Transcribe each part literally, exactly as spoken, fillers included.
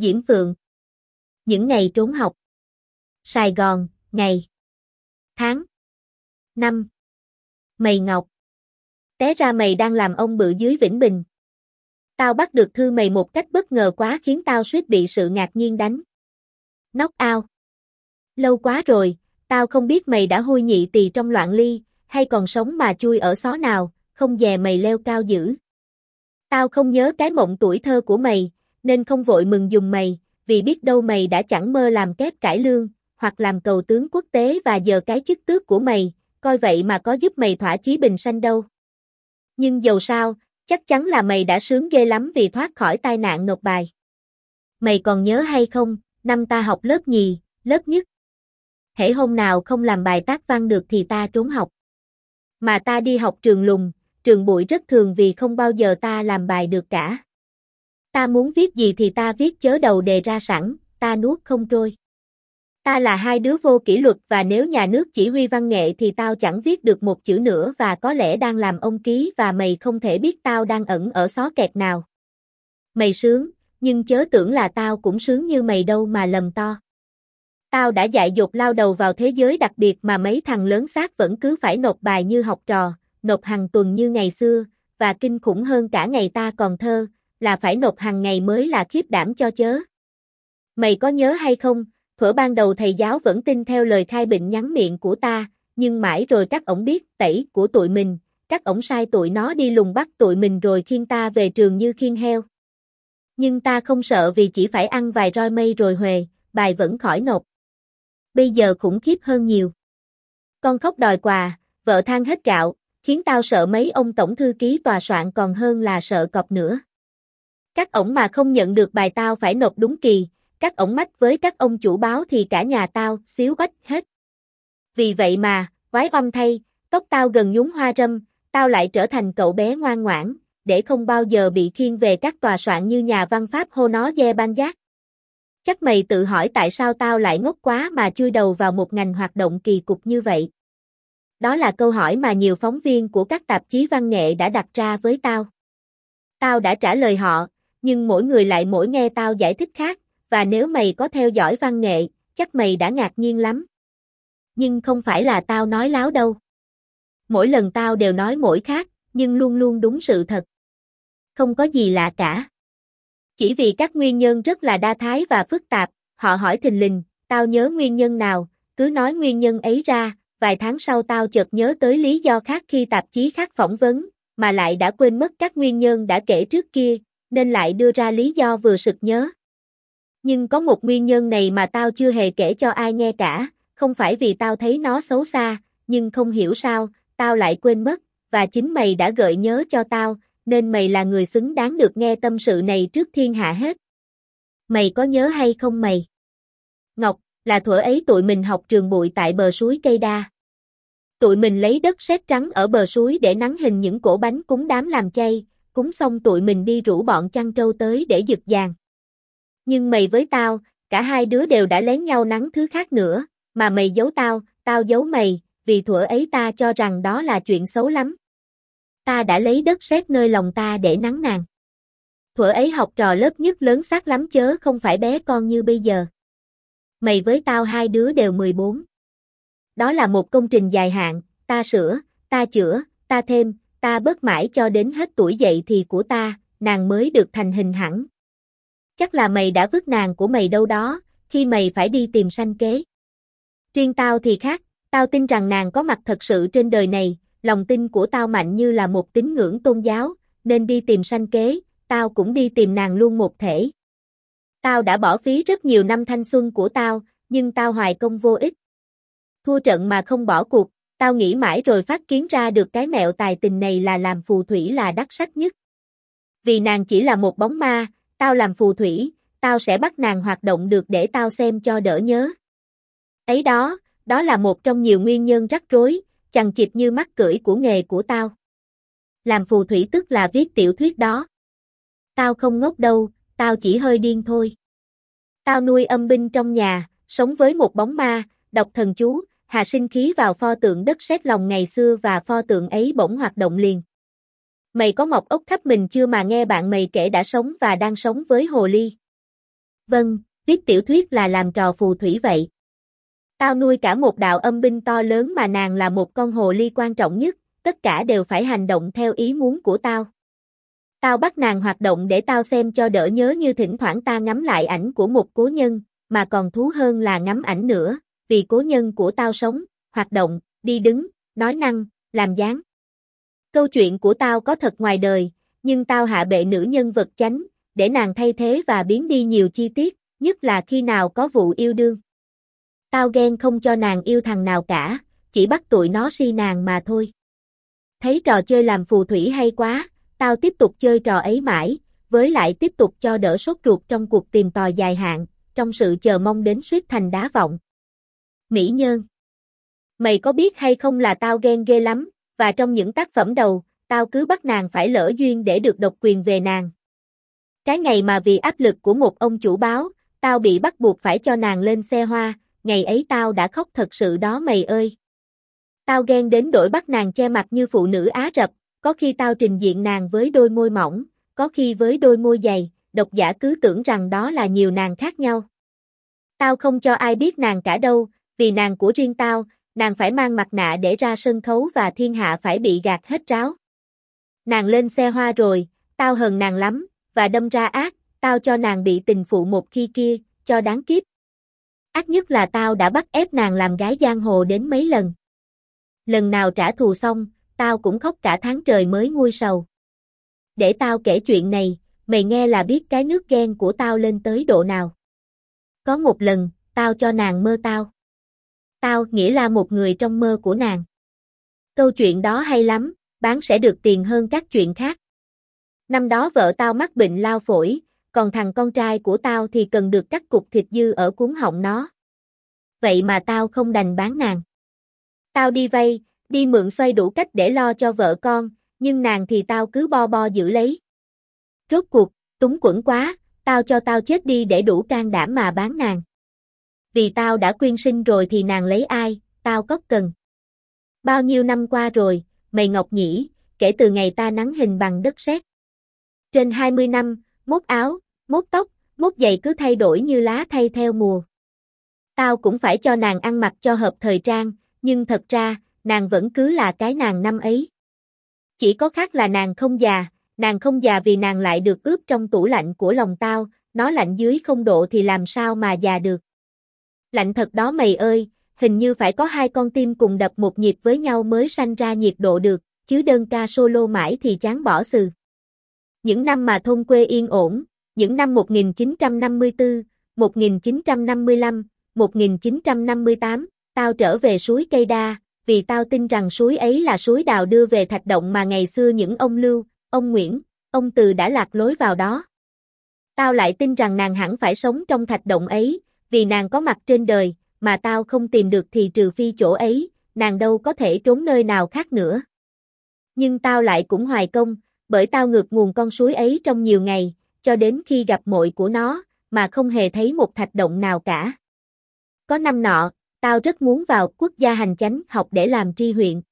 Diễm Phượng. Những ngày trốn học. Sài Gòn, ngày. Tháng. Năm. Mày Ngọc. Té ra mày đang làm ông bự dưới Vĩnh Bình. Tao bắt được thư mày một cách bất ngờ quá khiến tao suýt bị sự ngạc nhiên đánh. Knock out. Lâu quá rồi, tao không biết mày đã hôi nhị tỳ trong loạn ly, hay còn sống mà chui ở xó nào, không dè mày leo cao dữ. Tao không nhớ cái mộng tuổi thơ của mày, nên không vội mừng giùm mày, vì biết đâu mày đã chẳng mơ làm kép cải lương, hoặc làm cầu tướng quốc tế và giờ cái chức tước của mày, coi vậy mà có giúp mày thỏa chí bình sanh đâu. Nhưng dầu sao, chắc chắn là mày đã sướng ghê lắm vì thoát khỏi tai nạn nộp bài. Mày còn nhớ hay không, năm ta học lớp nhì, lớp nhất. Hễ hôm nào không làm bài tác văn được thì ta trốn học. Mà ta đi học trường lùng, trường bụi rất thường vì không bao giờ ta làm bài được cả. Ta muốn viết gì thì ta viết chớ đầu đề ra sẵn, ta nuốt không trôi. Ta là hai đứa vô kỷ luật và nếu nhà nước chỉ huy văn nghệ thì tao chẳng viết được một chữ nữa và có lẽ đang làm ông ký và mày không thể biết tao đang ẩn ở xó kẹt nào. Mày sướng, nhưng chớ tưởng là tao cũng sướng như mày đâu mà lầm to. Tao đã dại dột lao đầu vào thế giới đặc biệt mà mấy thằng lớn xác vẫn cứ phải nộp bài như học trò, nộp hàng tuần như ngày xưa, và kinh khủng hơn cả ngày ta còn thơ, là phải nộp hàng ngày mới là khiếp đảm cho chớ. Mày có nhớ hay không, thuở ban đầu thầy giáo vẫn tin theo lời khai bệnh nhắn miệng của ta, nhưng mãi rồi các ổng biết tẩy của tụi mình, các ổng sai tụi nó đi lùng bắt tụi mình rồi khiêng ta về trường như khiêng heo. Nhưng ta không sợ vì chỉ phải ăn vài roi mây rồi huề, bài vẫn khỏi nộp. Bây giờ khủng khiếp hơn nhiều. Con khóc đòi quà, vợ than hết gạo, khiến tao sợ mấy ông tổng thư ký tòa soạn còn hơn là sợ cọp nữa. Các ổng mà không nhận được bài tao phải nộp đúng kỳ, các ổng mách với các ông chủ báo thì cả nhà tao xíu bách hết. Vì vậy mà, quái oăm thay, tóc tao gần nhúng hoa râm, tao lại trở thành cậu bé ngoan ngoãn, để không bao giờ bị khiêng về các tòa soạn như nhà văn Pháp hô nó dê ban giác. Chắc mày tự hỏi tại sao tao lại ngốc quá mà chui đầu vào một ngành hoạt động kỳ cục như vậy. Đó là câu hỏi mà nhiều phóng viên của các tạp chí văn nghệ đã đặt ra với tao. Tao đã trả lời họ, nhưng mỗi người lại mỗi nghe tao giải thích khác, và nếu mày có theo dõi văn nghệ, chắc mày đã ngạc nhiên lắm. Nhưng không phải là tao nói láo đâu. Mỗi lần tao đều nói mỗi khác, nhưng luôn luôn đúng sự thật. Không có gì lạ cả. Chỉ vì các nguyên nhân rất là đa thái và phức tạp, họ hỏi thình lình, tao nhớ nguyên nhân nào, cứ nói nguyên nhân ấy ra, vài tháng sau tao chợt nhớ tới lý do khác khi tạp chí khác phỏng vấn, mà lại đã quên mất các nguyên nhân đã kể trước kia, nên lại đưa ra lý do vừa sực nhớ. Nhưng có một nguyên nhân này mà tao chưa hề kể cho ai nghe cả, không phải vì tao thấy nó xấu xa, nhưng không hiểu sao, tao lại quên mất, và chính mày đã gợi nhớ cho tao, nên mày là người xứng đáng được nghe tâm sự này trước thiên hạ hết. Mày có nhớ hay không mày? Ngọc, là thuở ấy tụi mình học trường bụi tại bờ suối Cây Đa. Tụi mình lấy đất sét trắng ở bờ suối để nắn hình những cỗ bánh cúng đám làm chay, cúng xong tụi mình đi rủ bọn chăn trâu tới để giật giàn. Nhưng mày với tao, cả hai đứa đều đã lén nhau nắn thứ khác nữa, mà mày giấu tao, tao giấu mày, vì thuở ấy ta cho rằng đó là chuyện xấu lắm. Ta đã lấy đất sét nơi lòng ta để nắn nàng. Thuở ấy học trò lớp nhất lớn xác lắm chớ không phải bé con như bây giờ. Mày với tao hai đứa đều mười bốn. Đó là một công trình dài hạn, ta sửa, ta chữa, ta thêm, ta bớt mãi cho đến hết tuổi dậy thì của ta, nàng mới được thành hình hẳn. Chắc là mày đã vứt nàng của mày đâu đó, khi mày phải đi tìm sanh kế. Riêng tao thì khác, tao tin rằng nàng có mặt thật sự trên đời này, lòng tin của tao mạnh như là một tín ngưỡng tôn giáo, nên đi tìm sanh kế, tao cũng đi tìm nàng luôn một thể. Tao đã bỏ phí rất nhiều năm thanh xuân của tao, nhưng tao hoài công vô ích. Thua trận mà không bỏ cuộc, tao nghĩ mãi rồi phát kiến ra được cái mẹo tài tình này là làm phù thủy là đắc sắc nhất. Vì nàng chỉ là một bóng ma, tao làm phù thủy, tao sẽ bắt nàng hoạt động được để tao xem cho đỡ nhớ. Ấy đó, đó là một trong nhiều nguyên nhân rắc rối, chằng chịt như mắc cưỡi của nghề của tao. Làm phù thủy tức là viết tiểu thuyết đó. Tao không ngốc đâu, tao chỉ hơi điên thôi. Tao nuôi âm binh trong nhà, sống với một bóng ma, đọc thần chú, hạ sinh khí vào pho tượng đất sét lòng ngày xưa và pho tượng ấy bỗng hoạt động liền. Mày có mọc ốc khắp mình chưa mà nghe bạn mày kể đã sống và đang sống với hồ ly. Vâng, viết tiểu thuyết là làm trò phù thủy vậy. Tao nuôi cả một đạo âm binh to lớn mà nàng là một con hồ ly quan trọng nhất, tất cả đều phải hành động theo ý muốn của tao. Tao bắt nàng hoạt động để tao xem cho đỡ nhớ, như thỉnh thoảng ta ngắm lại ảnh của một cố nhân, mà còn thú hơn là ngắm ảnh nữa, vì cố nhân của tao sống, hoạt động, đi đứng, nói năng, làm dáng. Câu chuyện của tao có thật ngoài đời, nhưng tao hạ bệ nữ nhân vật chánh, để nàng thay thế và biến đi nhiều chi tiết, nhất là khi nào có vụ yêu đương. Tao ghen không cho nàng yêu thằng nào cả, chỉ bắt tụi nó si nàng mà thôi. Thấy trò chơi làm phù thủy hay quá, tao tiếp tục chơi trò ấy mãi, với lại tiếp tục cho đỡ sốt ruột trong cuộc tìm tòi dài hạn, trong sự chờ mong đến suýt thành đá vọng. Mỹ Nhân. Mày có biết hay không là tao ghen ghê lắm, và trong những tác phẩm đầu, tao cứ bắt nàng phải lỡ duyên để được độc quyền về nàng. Cái ngày mà vì áp lực của một ông chủ báo, tao bị bắt buộc phải cho nàng lên xe hoa, ngày ấy tao đã khóc thật sự đó mày ơi. Tao ghen đến đổi bắt nàng che mặt như phụ nữ Á Rập, có khi tao trình diện nàng với đôi môi mỏng, có khi với đôi môi dày, độc giả cứ tưởng rằng đó là nhiều nàng khác nhau. Tao không cho ai biết nàng cả đâu, vì nàng của riêng tao, nàng phải mang mặt nạ để ra sân khấu và thiên hạ phải bị gạt hết ráo. Nàng lên xe hoa rồi, tao hờn nàng lắm, và đâm ra ác, tao cho nàng bị tình phụ một khi kia, cho đáng kiếp. Ác nhất là tao đã bắt ép nàng làm gái giang hồ đến mấy lần. Lần nào trả thù xong, tao cũng khóc cả tháng trời mới nguôi sầu. Để tao kể chuyện này, mày nghe là biết cái nước ghen của tao lên tới độ nào. Có một lần, tao cho nàng mơ tao. Tao nghĩa là một người trong mơ của nàng. Câu chuyện đó hay lắm, bán sẽ được tiền hơn các chuyện khác. Năm đó vợ tao mắc bệnh lao phổi, còn thằng con trai của tao thì cần được cắt cục thịt dư ở cuống họng nó. Vậy mà tao không đành bán nàng. Tao đi vay, đi mượn xoay đủ cách để lo cho vợ con, nhưng nàng thì tao cứ bo bo giữ lấy. Rốt cuộc, túng quẫn quá, tao cho tao chết đi để đủ can đảm mà bán nàng. Vì tao đã quyên sinh rồi thì nàng lấy ai, tao có cần. Bao nhiêu năm qua rồi, mày Ngọc nhỉ, kể từ ngày ta nắn hình bằng đất sét. Trên hai mươi năm, mốt áo, mốt tóc, mốt giày cứ thay đổi như lá thay theo mùa. Tao cũng phải cho nàng ăn mặc cho hợp thời trang, nhưng thật ra, nàng vẫn cứ là cái nàng năm ấy. Chỉ có khác là nàng không già, nàng không già vì nàng lại được ướp trong tủ lạnh của lòng tao, nó lạnh dưới không độ thì làm sao mà già được. Lạnh thật đó mày ơi, hình như phải có hai con tim cùng đập một nhịp với nhau mới sanh ra nhiệt độ được, chứ đơn ca solo mãi thì chán bỏ xừ. Những năm mà thôn quê yên ổn, những năm một nghìn chín trăm năm mươi tư, một nghìn chín trăm năm mươi lăm, một nghìn chín trăm năm mươi tám, tao trở về suối Cây Đa, vì tao tin rằng suối ấy là suối đào đưa về thạch động mà ngày xưa những ông Lưu, ông Nguyễn, ông Từ đã lạc lối vào đó. Tao lại tin rằng nàng hẳn phải sống trong thạch động ấy, vì nàng có mặt trên đời, mà tao không tìm được thì trừ phi chỗ ấy, nàng đâu có thể trốn nơi nào khác nữa. Nhưng tao lại cũng hoài công, bởi tao ngược nguồn con suối ấy trong nhiều ngày, cho đến khi gặp mội của nó, mà không hề thấy một thạch động nào cả. Có năm nọ, tao rất muốn vào quốc gia hành chánh học để làm tri huyện.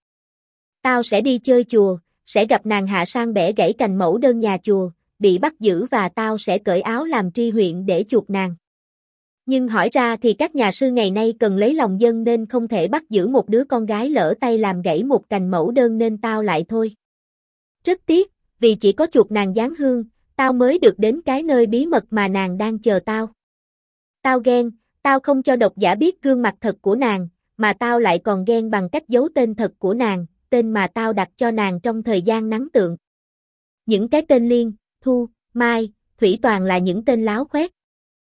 Tao sẽ đi chơi chùa, sẽ gặp nàng hạ sang bẻ gãy cành mẫu đơn nhà chùa, bị bắt giữ và tao sẽ cởi áo làm tri huyện để chuộc nàng. Nhưng hỏi ra thì các nhà sư ngày nay cần lấy lòng dân nên không thể bắt giữ một đứa con gái lỡ tay làm gãy một cành mẫu đơn nên tao lại thôi. Rất tiếc, vì chỉ có chuộc nàng giáng hương, tao mới được đến cái nơi bí mật mà nàng đang chờ tao. Tao ghen, tao không cho độc giả biết gương mặt thật của nàng, mà tao lại còn ghen bằng cách giấu tên thật của nàng, tên mà tao đặt cho nàng trong thời gian nắng tượng. Những cái tên Liên, Thu, Mai, Thủy toàn là những tên láo khoét.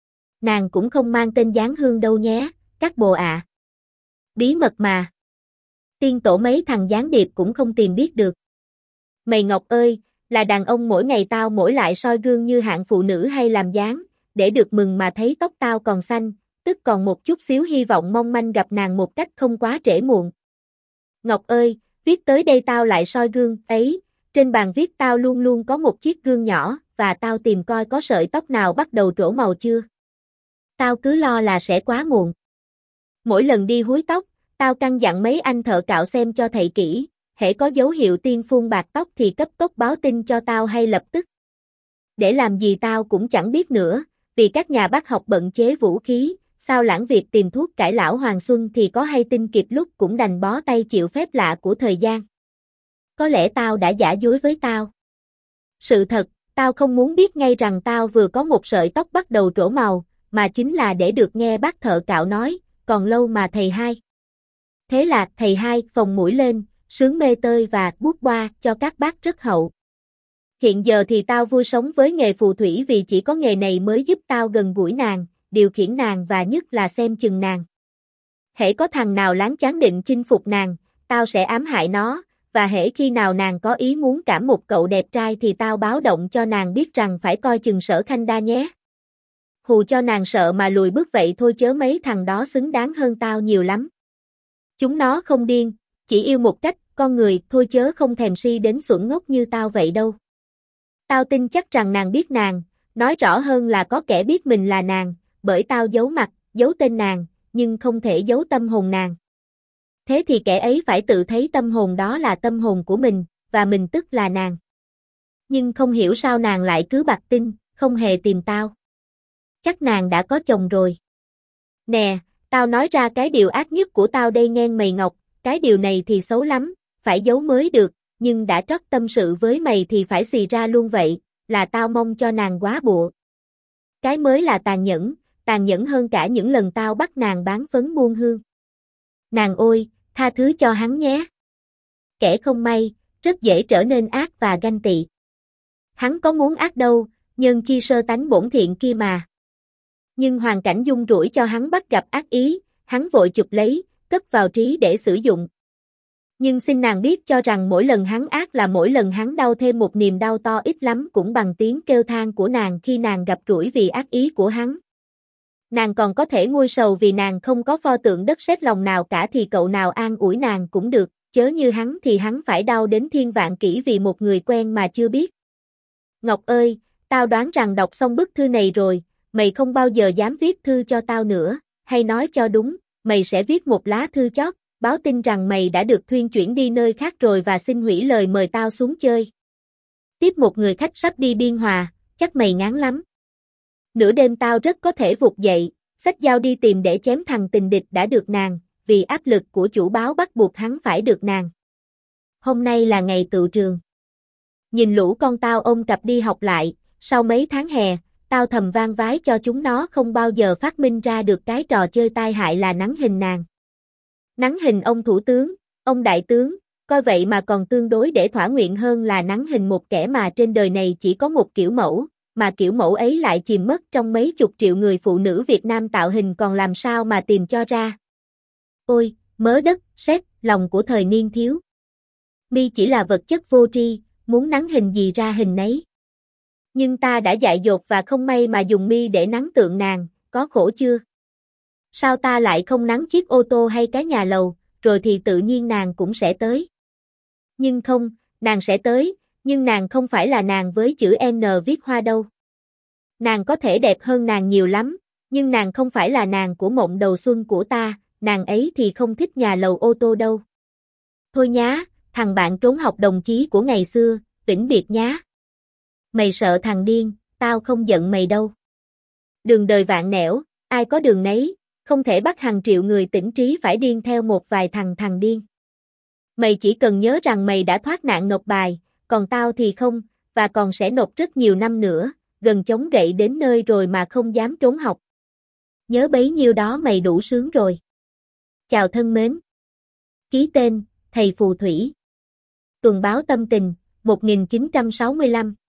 Nàng cũng không mang tên giáng hương đâu nhé, các bồ ạ. À. Bí mật mà. Tiên tổ mấy thằng gián điệp cũng không tìm biết được. Mày Ngọc ơi, là đàn ông mỗi ngày tao mỗi lại soi gương như hạng phụ nữ hay làm dáng, để được mừng mà thấy tóc tao còn xanh, tức còn một chút xíu hy vọng mong manh gặp nàng một cách không quá trễ muộn. Ngọc ơi, viết tới đây tao lại soi gương, ấy, trên bàn viết tao luôn luôn có một chiếc gương nhỏ, và tao tìm coi có sợi tóc nào bắt đầu trổ màu chưa. Tao cứ lo là sẽ quá muộn. Mỗi lần đi húi tóc, tao căn dặn mấy anh thợ cạo xem cho thầy kỹ, hễ có dấu hiệu tiên phun bạc tóc thì cấp tốc báo tin cho tao hay lập tức. Để làm gì tao cũng chẳng biết nữa, vì các nhà bác học bận chế vũ khí, sao lãng việc tìm thuốc cải lão Hoàng Xuân thì có hay tin kịp lúc cũng đành bó tay chịu phép lạ của thời gian. Có lẽ tao đã giả dối với tao. Sự thật, tao không muốn biết ngay rằng tao vừa có một sợi tóc bắt đầu trổ màu, mà chính là để được nghe bác thợ cạo nói, còn lâu mà thầy hai. Thế là thầy hai phồng mũi lên, sướng mê tơi và bút boa cho các bác rất hậu. Hiện giờ thì tao vui sống với nghề phù thủy vì chỉ có nghề này mới giúp tao gần gũi nàng, điều khiển nàng và nhất là xem chừng nàng. Hễ có thằng nào láng chán định chinh phục nàng, tao sẽ ám hại nó, và hễ khi nào nàng có ý muốn cảm một cậu đẹp trai thì tao báo động cho nàng biết rằng phải coi chừng Sở Khanh Đa nhé. Hù cho nàng sợ mà lùi bước vậy thôi chớ mấy thằng đó xứng đáng hơn tao nhiều lắm. Chúng nó không điên, chỉ yêu một cách con người thôi chớ không thèm si đến xuẩn ngốc như tao vậy đâu. Tao tin chắc rằng nàng biết nàng, nói rõ hơn là có kẻ biết mình là nàng, bởi tao giấu mặt, giấu tên nàng, nhưng không thể giấu tâm hồn nàng. Thế thì kẻ ấy phải tự thấy tâm hồn đó là tâm hồn của mình, và mình tức là nàng. Nhưng không hiểu sao nàng lại cứ bặt tin, không hề tìm tao. Chắc nàng đã có chồng rồi. Nè, tao nói ra cái điều ác nhất của tao đây nghe mày Ngọc, cái điều này thì xấu lắm, phải giấu mới được, nhưng đã trót tâm sự với mày thì phải xì ra luôn vậy, là tao mong cho nàng quá bụa. Cái mới là tàn nhẫn, tàn nhẫn hơn cả những lần tao bắt nàng bán phấn buôn hương. Nàng ôi, tha thứ cho hắn nhé. Kẻ không may, rất dễ trở nên ác và ganh tị. Hắn có muốn ác đâu, nhân chi sơ tánh bổn thiện kia mà. Nhưng hoàn cảnh dung rủi cho hắn bắt gặp ác ý, hắn vội chụp lấy, cất vào trí để sử dụng. Nhưng xin nàng biết cho rằng mỗi lần hắn ác là mỗi lần hắn đau thêm một niềm đau to ít lắm cũng bằng tiếng kêu than của nàng khi nàng gặp rủi vì ác ý của hắn. Nàng còn có thể nguôi sầu vì nàng không có pho tượng đất sét lòng nào cả thì cậu nào an ủi nàng cũng được, chớ như hắn thì hắn phải đau đến thiên vạn kỷ vì một người quen mà chưa biết. Ngọc ơi, tao đoán rằng đọc xong bức thư này rồi, mày không bao giờ dám viết thư cho tao nữa, hay nói cho đúng, mày sẽ viết một lá thư chót, báo tin rằng mày đã được thuyên chuyển đi nơi khác rồi và xin hủy lời mời tao xuống chơi. Tiếp một người khách sắp đi Biên Hòa, chắc mày ngán lắm. Nửa đêm tao rất có thể vụt dậy, xách dao đi tìm để chém thằng tình địch đã được nàng, vì áp lực của chủ báo bắt buộc hắn phải được nàng. Hôm nay là ngày tựu trường. Nhìn lũ con tao ôm cặp đi học lại, sau mấy tháng hè, tao thầm van vái cho chúng nó không bao giờ phát minh ra được cái trò chơi tai hại là nắn hình nàng. Nắn hình ông thủ tướng, ông đại tướng, coi vậy mà còn tương đối để thỏa nguyện hơn là nắn hình một kẻ mà trên đời này chỉ có một kiểu mẫu, mà kiểu mẫu ấy lại chìm mất trong mấy chục triệu người phụ nữ Việt Nam tạo hình còn làm sao mà tìm cho ra. Ôi, mớ đất, sét, lòng của thời niên thiếu. Mi chỉ là vật chất vô tri, muốn nắn hình gì ra hình nấy. Nhưng ta đã dại dột và không may mà dùng mi để nắn tượng nàng, có khổ chưa? Sao ta lại không nắn chiếc ô tô hay cái nhà lầu, rồi thì tự nhiên nàng cũng sẽ tới. Nhưng không, nàng sẽ tới, nhưng nàng không phải là nàng với chữ N viết hoa đâu. Nàng có thể đẹp hơn nàng nhiều lắm, nhưng nàng không phải là nàng của mộng đầu xuân của ta, nàng ấy thì không thích nhà lầu ô tô đâu. Thôi nhá, thằng bạn trốn học đồng chí của ngày xưa, vĩnh biệt nhá. Mày sợ thằng điên, tao không giận mày đâu. Đường đời vạn nẻo, ai có đường nấy, không thể bắt hàng triệu người tỉnh trí phải điên theo một vài thằng thằng điên. Mày chỉ cần nhớ rằng mày đã thoát nạn nộp bài, còn tao thì không, và còn sẽ nộp rất nhiều năm nữa, gần chống gậy đến nơi rồi mà không dám trốn học. Nhớ bấy nhiêu đó mày đủ sướng rồi. Chào thân mến. Ký tên, thầy phù thủy. Tuần báo Tâm Tình, một nghìn chín trăm sáu mươi lăm.